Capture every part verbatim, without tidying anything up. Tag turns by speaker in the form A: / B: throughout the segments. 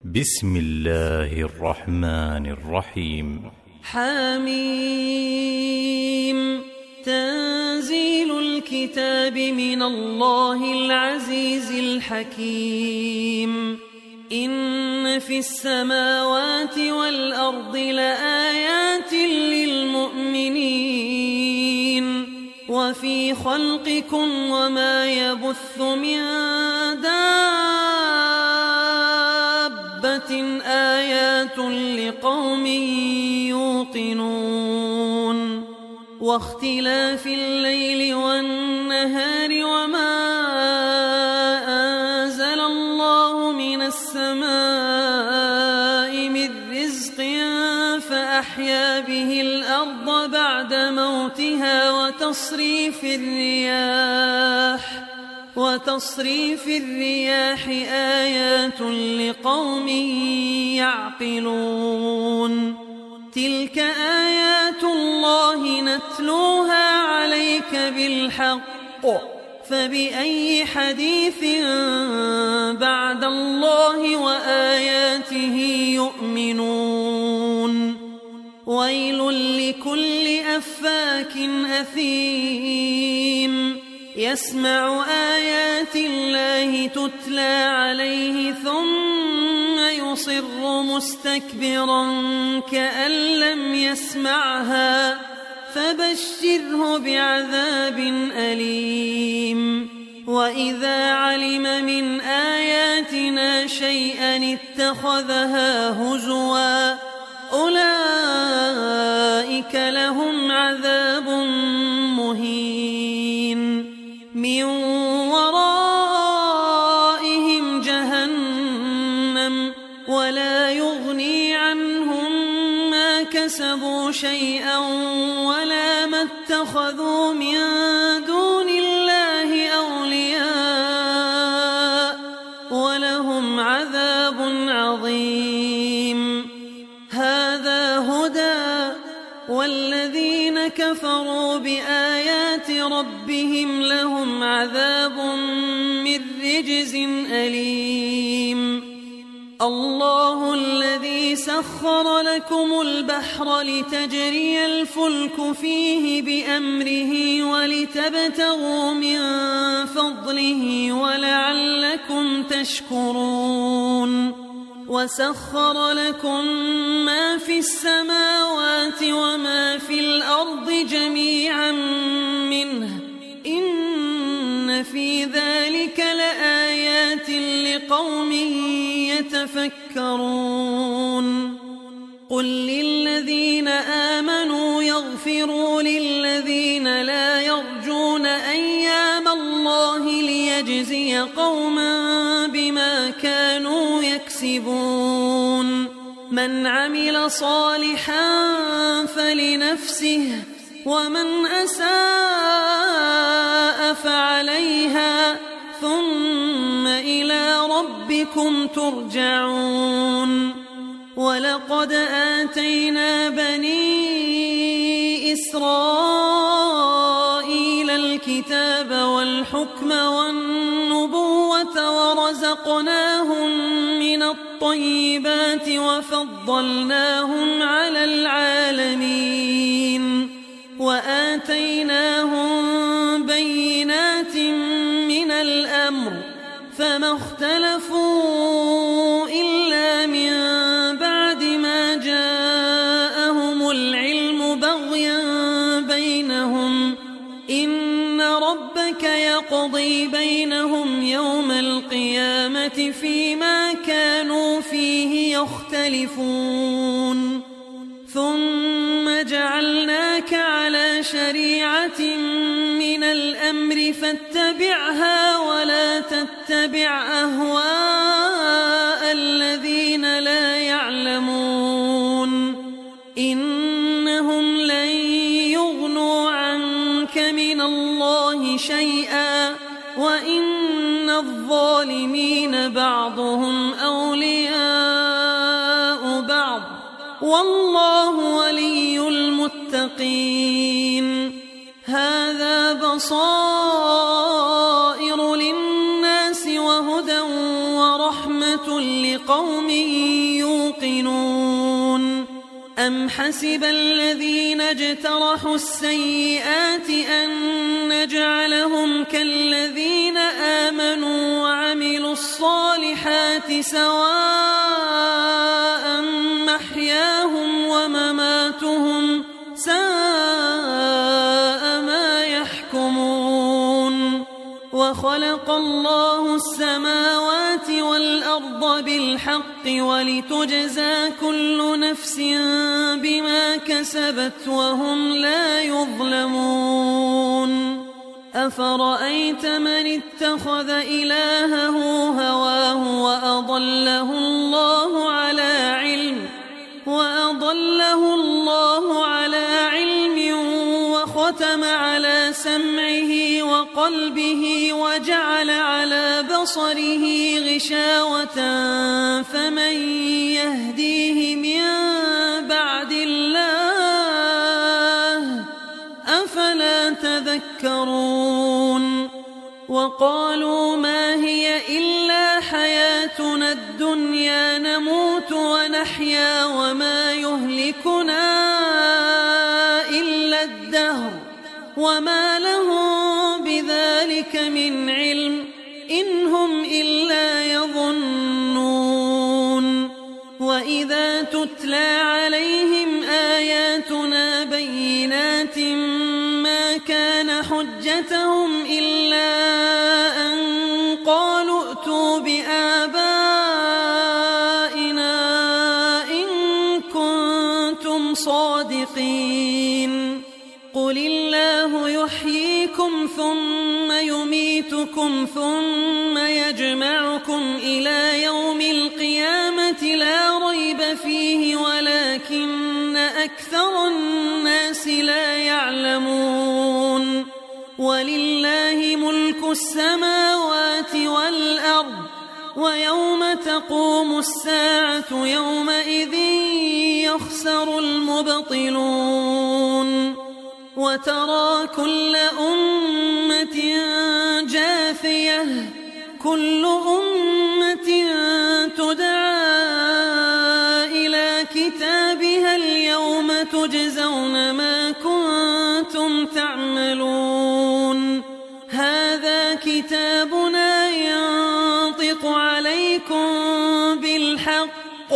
A: بسم الله الرحمن الرحيم.
B: حميم. تنزيل الكتاب من الله العزيز الحكيم. إن في السماوات والأرض لآيات للمؤمنين وفي خلقكم وما يبث من دابة آيات لقوم يوقنون واختلاف الليل والنهار وما أنزل الله من السماء من رزق فأحيا به الأرض بعد موتها وتصريف الرياح وتصريف الرياح آيات لقوم يعقلون. تلك آيات الله نتلوها عليك بالحق فبأي حديث بعد الله وآياته يؤمنون. ويل لكل أفاك أثيم يسمع آيات الله تتلى عليه ثم يصر مستكبرا كأن لم يسمعها فبشره بعذاب أليم. وإذا علم من آياتنا شيئا اتخذها هزوا أولئك لهم عذاب مهين من ورائهم جهنم ولا يغني عنهم ما كسبوا شيئا ولا ما اتخذوا من دون الله أولياء ولهم عذاب عظيم. هذا هدى والذين كفروا بآيات ربهم لهم عذاب من رجز أليم. الله الذي سخر لكم البحر لتجري الفلك فيه بأمره ولتبتغوا من فضله ولعلكم تشكرون. وسخر لكم ما في السماوات وما في الأرض جميعا منه إن في ذلك لآيات لقوم يتفكرون. قل للذين آمنوا يغفروا للذين لا يرجون أيام الله ليجزي قوما بما كانوا يكسبون. من عمل صالحا فلنفسه ومن أساء فعليها ثم إلى ربكم ترجعون. ولقد آتينا بني إسرائيل الكتاب والحكم والنبوة ورزقناهم من الطيبات وفضلناهم على العالمين وآتيناهم بينات من الأمر فما اختلفوا إلا من بعد ما جاءهم العلم بغيا بينهم إن ربك يقضي بينهم يوم القيامة فيما كانوا فيه يختلفون. ثم جعلناك على شريعة من الأمر فاتبعها ولا تتبع أهواء الذين لا يعلمون إنهم لن يغنوا عنك من الله شيئا وإن الظالمين بعضهم أولياء بعض والله ولي المتقين. هذا بصائر للناس وهدى ورحمة لقوم يوقنون أم حسب الذين اجترحوا السيئات أن نجعلهم كالذين آمنوا وعملوا الصالحات سواء محياهم ومماتهم ساء ما يحكمون وخلق الله السماوات والأرض بالحق ولتجزى كل نفس بما كسبت وهم لا يظلمون أفرأيت من اتخذ إلهه هواه وأضله الله على علم وأضله الله على علم وختم على سمعه وقلبه وجعل على بصره غشاوة فمن يهديه من بعد الله أفلا تذكرون وقالوا ما هي إلا حياتنا الدنيا نموت ونحيا وما يهلكنا إلا الدهر وما لهم بذلك من علم إن هم إلا يظنون وإذا تتلى عليهم آياتنا بينات ما كان حجتهم إلا أن قالوا ائتوا بآبائنا إن كنتم صادقين قل الله يحييكم ثم يميتكم ثم يجمعكم إلى يوم القيامة لا ريب فيه ولكن أكثر الناس لا يعلمون ولله ملك السماوات والأرض ويوم تقوم الساعة يومئذ يخسر المبطلون وترى كل أمة جاثية كل أمة تدعى إلى كتابها اليوم تجزون ما كنتم تعملون هذا كتابنا ينطق عليكم بالحق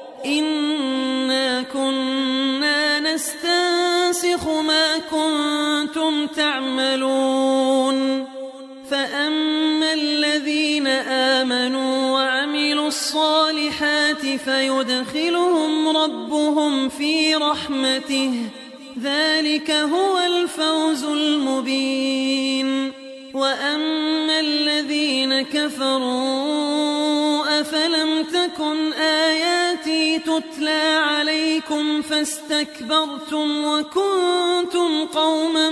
B: إنا كنا نستنسخ ما كنتم تعملون فأما الذين آمنوا وعملوا الصالحات فيدخلهم ربهم في رحمته ذلك هو الفوز المبين وأما الذين كفروا أفلم تكن آياتي تتلى عليكم فاستكبرتم وكنتم قوما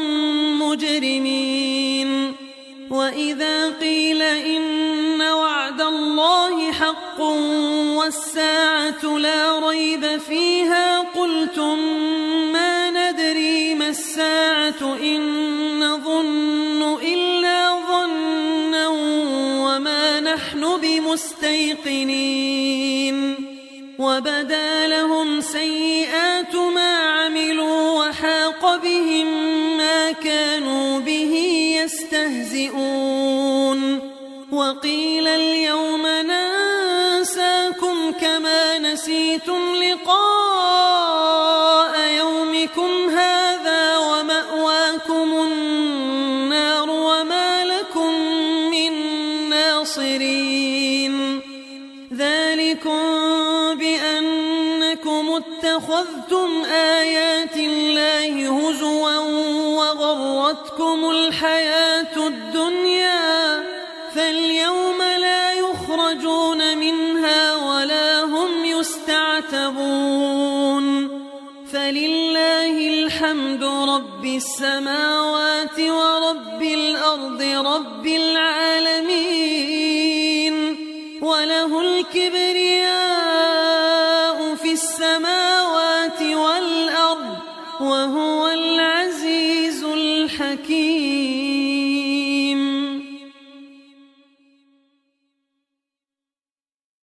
B: مجرمين وإذا قيل إن وعد الله حق والساعة لا ريب فيها قلتم ما ندري ما الساعة إن نظن إلا ظنا وما نحن بمستيقنين وبدا لهم سيئات ما عملوا وحاق بهم ما كانوا به يستهزئون وقيل اليوم ننساكم كما نسيتم لقاء يومكم هذا ومأواكم النار وما لكم من ناصرين ذلكم بأنكم اتخذتم آيات الله هزوا وغرتكم الحياة الدنيا فاليوم لا يخرجون منها ولا هم يستعتبون فلله الحمد رب السماوات ورب الأرض رب العالمين وله الكبرياء